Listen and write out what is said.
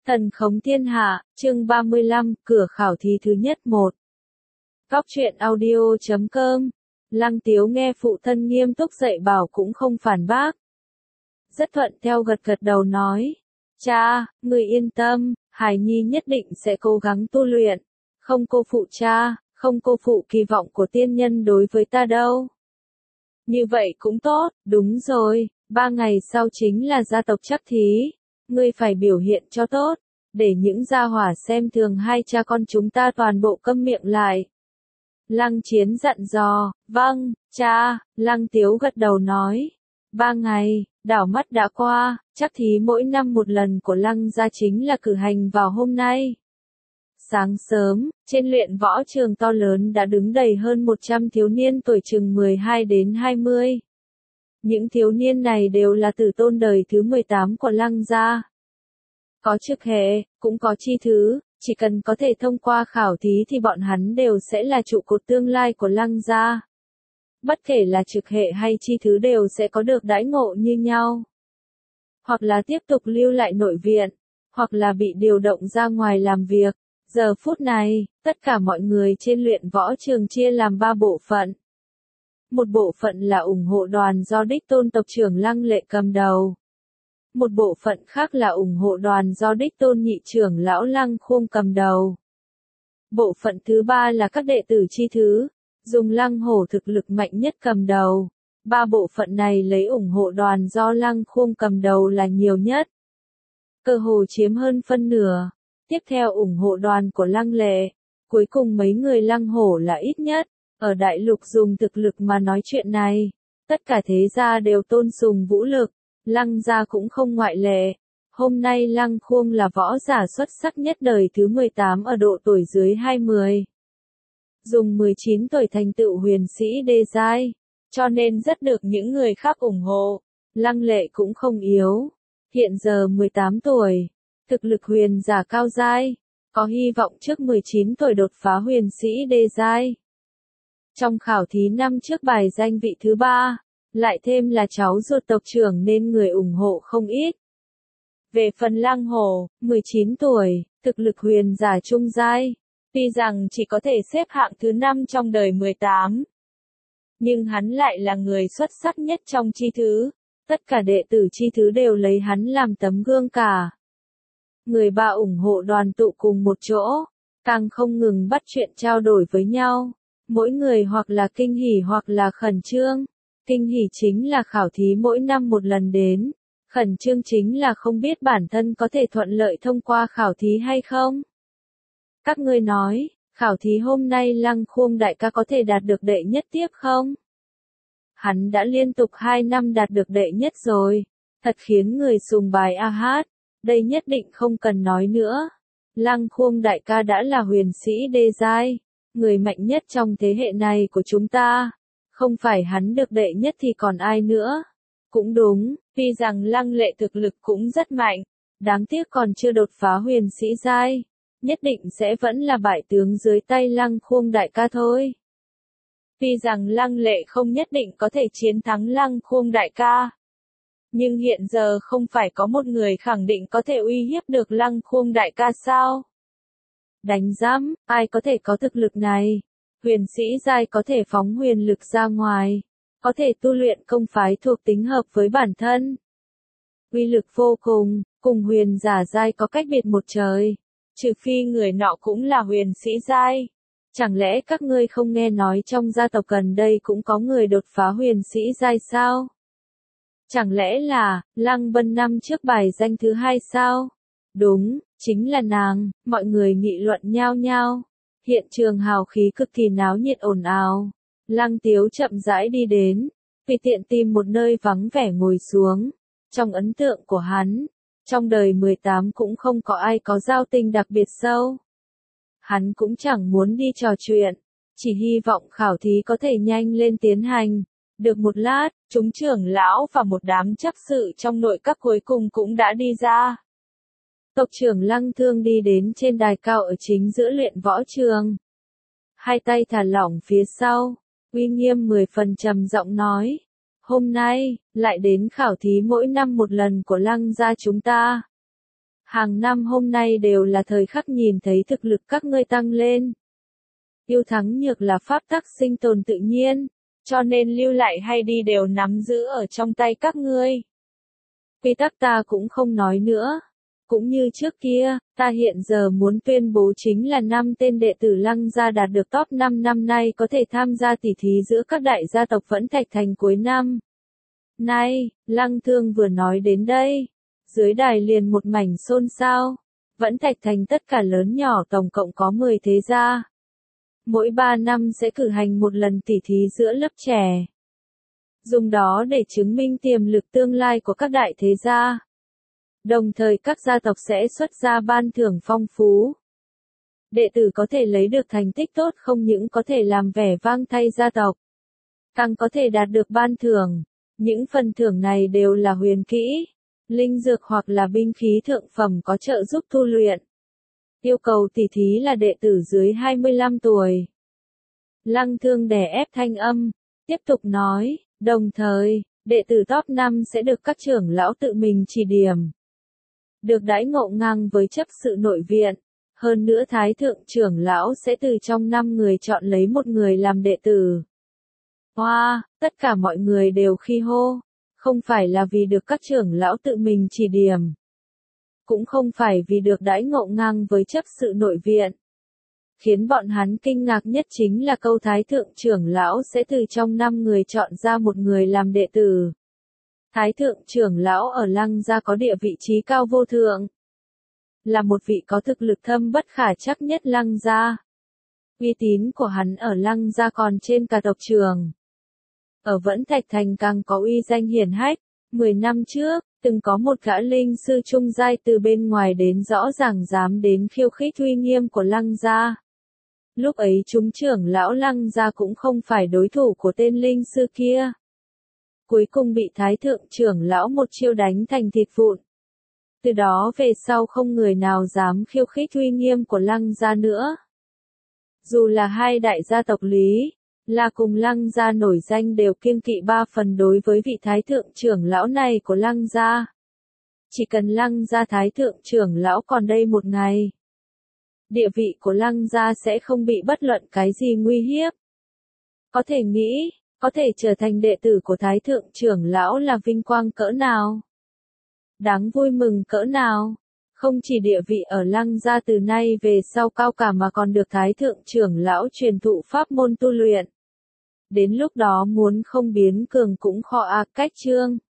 Thần khống thiên hạ, chương 35, cửa khảo thí thứ nhất 1. Góc truyện audio.com. Lăng Tiếu nghe phụ thân nghiêm túc dạy bảo cũng không phản bác. Rất thuận theo gật gật đầu nói. Cha, người yên tâm, Hải Nhi nhất định sẽ cố gắng tu luyện. Không cô phụ cha, không cô phụ kỳ vọng của tiên nhân đối với ta đâu. Như vậy cũng tốt, đúng rồi, 3 ngày sau chính là gia tộc chắc thí. Ngươi phải biểu hiện cho tốt, để những gia hỏa xem thường hai cha con chúng ta toàn bộ câm miệng lại. Lăng Chiến dặn dò, vâng, cha, Lăng Tiếu gật đầu nói. 3 ngày, đảo mắt đã qua, chắc thí mỗi năm một lần của Lăng gia chính là cử hành vào hôm nay. Sáng sớm, trên luyện võ trường to lớn đã đứng đầy hơn 100 thiếu niên tuổi chừng 12 đến 20. Những thiếu niên này đều là tử tôn đời thứ 18 của Lăng gia. Có trực hệ, cũng có chi thứ, chỉ cần có thể thông qua khảo thí thì bọn hắn đều sẽ là trụ cột tương lai của Lăng gia. Bất kể là trực hệ hay chi thứ đều sẽ có được đãi ngộ như nhau. Hoặc là tiếp tục lưu lại nội viện, hoặc là bị điều động ra ngoài làm việc. Giờ phút này, tất cả mọi người trên luyện võ trường chia làm 3 bộ phận. Một bộ phận là ủng hộ đoàn do đích tôn tộc trưởng Lăng Lệ cầm đầu. Một bộ phận khác là ủng hộ đoàn do đích tôn nhị trưởng lão Lăng Khuông cầm đầu. Bộ phận thứ 3 là các đệ tử chi thứ, dùng Lăng Hổ thực lực mạnh nhất cầm đầu. 3 bộ phận này lấy ủng hộ đoàn do Lăng Khuông cầm đầu là nhiều nhất. Cơ hồ chiếm hơn phân nửa. Tiếp theo ủng hộ đoàn của Lăng Lệ. Cuối cùng mấy người Lăng Hổ là ít nhất. Ở đại lục dùng thực lực mà nói chuyện này. Tất cả thế gia đều tôn sùng vũ lực. Lăng gia cũng không ngoại lệ. Hôm nay Lăng Khuông là võ giả xuất sắc nhất đời thứ 18 ở độ tuổi dưới 20. Dùng 19 tuổi thành tựu huyền sĩ đê giai, cho nên rất được những người khác ủng hộ. Lăng Lệ cũng không yếu. Hiện giờ 18 tuổi, thực lực huyền giả cao giai, có hy vọng trước 19 tuổi đột phá huyền sĩ đê giai. Trong khảo thí năm trước bài danh vị thứ 3. Lại thêm là cháu ruột tộc trưởng nên người ủng hộ không ít. Về phần Lăng Hổ, 19 tuổi, thực lực huyền giả trung giai, tuy rằng chỉ có thể xếp hạng thứ 5 trong đời 18. Nhưng hắn lại là người xuất sắc nhất trong chi thứ, tất cả đệ tử chi thứ đều lấy hắn làm tấm gương cả. Người 3 ủng hộ đoàn tụ cùng một chỗ, càng không ngừng bắt chuyện trao đổi với nhau, mỗi người hoặc là kinh hỉ hoặc là khẩn trương. Kinh hỉ chính là khảo thí mỗi năm một lần đến, khẩn trương chính là không biết bản thân có thể thuận lợi thông qua khảo thí hay không. Các ngươi nói, khảo thí hôm nay Lăng Khuông đại ca có thể đạt được đệ nhất tiếp không? Hắn đã liên tục 2 năm đạt được đệ nhất rồi, thật khiến người sùng bài a hát, đây nhất định không cần nói nữa. Lăng Khuông đại ca đã là huyền sĩ đê giai, người mạnh nhất trong thế hệ này của chúng ta. Không phải hắn được đệ nhất thì còn ai nữa. Cũng đúng, tuy rằng Lăng Lệ thực lực cũng rất mạnh, đáng tiếc còn chưa đột phá huyền sĩ giai, nhất định sẽ vẫn là bại tướng dưới tay Lăng Khuông đại ca thôi. Tuy rằng Lăng Lệ không nhất định có thể chiến thắng Lăng Khuông đại ca, nhưng hiện giờ không phải có một người khẳng định có thể uy hiếp được Lăng Khuông đại ca sao? Đánh giám, ai có thể có thực lực này? Huyền sĩ giai có thể phóng huyền lực ra ngoài, có thể tu luyện công phái thuộc tính hợp với bản thân. Uy lực vô cùng, cùng huyền giả giai có cách biệt một trời, trừ phi người nọ cũng là huyền sĩ giai. Chẳng lẽ các ngươi không nghe nói trong gia tộc gần đây cũng có người đột phá huyền sĩ giai sao? Chẳng lẽ là Lăng Vân năm trước bài danh thứ 2 sao? Đúng, chính là nàng, mọi người nghị luận nhao nhao. Hiện trường hào khí cực kỳ náo nhiệt ồn ào. Lăng Tiếu chậm rãi đi đến, tùy tiện tìm một nơi vắng vẻ ngồi xuống. Trong ấn tượng của hắn, trong đời 18 cũng không có ai có giao tình đặc biệt sâu. Hắn cũng chẳng muốn đi trò chuyện, chỉ hy vọng khảo thí có thể nhanh lên tiến hành. Được một lát, chúng trưởng lão và một đám chấp sự trong nội các cuối cùng cũng đã đi ra. Tộc trưởng Lăng Thương đi đến trên đài cao ở chính giữa luyện võ trường. Hai tay thả lỏng phía sau, uy nghiêm 10 phần trầm giọng nói. Hôm nay, lại đến khảo thí mỗi năm một lần của Lăng gia chúng ta. Hàng năm hôm nay đều là thời khắc nhìn thấy thực lực các ngươi tăng lên. Yêu thắng nhược là pháp tắc sinh tồn tự nhiên, cho nên lưu lại hay đi đều nắm giữ ở trong tay các ngươi. Quy tắc ta cũng không nói nữa. Cũng như trước kia, ta hiện giờ muốn tuyên bố chính là 5 tên đệ tử Lăng gia đạt được top 5 năm nay có thể tham gia tỉ thí giữa các đại gia tộc Vẫn Thạch Thành cuối năm. Nay, Lăng Thương vừa nói đến đây, dưới đài liền một mảnh xôn xao. Vẫn Thạch Thành tất cả lớn nhỏ tổng cộng có 10 thế gia. Mỗi 3 năm sẽ cử hành một lần tỉ thí giữa lớp trẻ. Dùng đó để chứng minh tiềm lực tương lai của các đại thế gia. Đồng thời các gia tộc sẽ xuất ra ban thưởng phong phú. Đệ tử có thể lấy được thành tích tốt không những có thể làm vẻ vang thay gia tộc, càng có thể đạt được ban thưởng. Những phần thưởng này đều là huyền kỹ, linh dược hoặc là binh khí thượng phẩm có trợ giúp tu luyện. Yêu cầu tỉ thí là đệ tử dưới 25 tuổi. Lăng Thương đè ép thanh âm, tiếp tục nói, đồng thời, đệ tử top 5 sẽ được các trưởng lão tự mình chỉ điểm. Được đãi ngộ ngang với chấp sự nội viện. Hơn nữa Thái thượng trưởng lão sẽ từ trong 5 người chọn lấy một người làm đệ tử. Hoa, tất cả mọi người đều khi hô. Không phải là vì được các trưởng lão tự mình chỉ điểm. Cũng không phải vì được đãi ngộ ngang với chấp sự nội viện. Khiến bọn hắn kinh ngạc nhất chính là câu Thái thượng trưởng lão sẽ từ trong 5 người chọn ra một người làm đệ tử. Thái thượng trưởng lão ở Lăng gia có địa vị trí cao vô thượng. Là một vị có thực lực thâm bất khả trắc nhất Lăng gia. Uy tín của hắn ở Lăng gia còn trên cả tộc trường. Ở Vẫn Thạch Thành càng có uy danh hiển hách. 10 năm trước, từng có một gã linh sư trung giai từ bên ngoài đến rõ ràng dám đến khiêu khích uy nghiêm của Lăng gia. Lúc ấy chúng trưởng lão Lăng gia cũng không phải đối thủ của tên linh sư kia. Cuối cùng bị Thái thượng trưởng lão một chiêu đánh thành thịt vụn. Từ đó về sau không người nào dám khiêu khích uy nghiêm của Lăng gia nữa. Dù là hai đại gia tộc Lý, là cùng Lăng gia nổi danh đều kiêng kỵ 3 phần đối với vị Thái thượng trưởng lão này của Lăng gia. Chỉ cần Lăng gia Thái thượng trưởng lão còn đây một ngày, địa vị của Lăng gia sẽ không bị bất luận cái gì nguy hiếp. Có thể nghĩ, có thể trở thành đệ tử của Thái thượng trưởng lão là vinh quang cỡ nào? Đáng vui mừng cỡ nào? Không chỉ địa vị ở Lăng gia từ nay về sau cao cả mà còn được Thái thượng trưởng lão truyền thụ pháp môn tu luyện. Đến lúc đó muốn không biến cường cũng khó cách chương.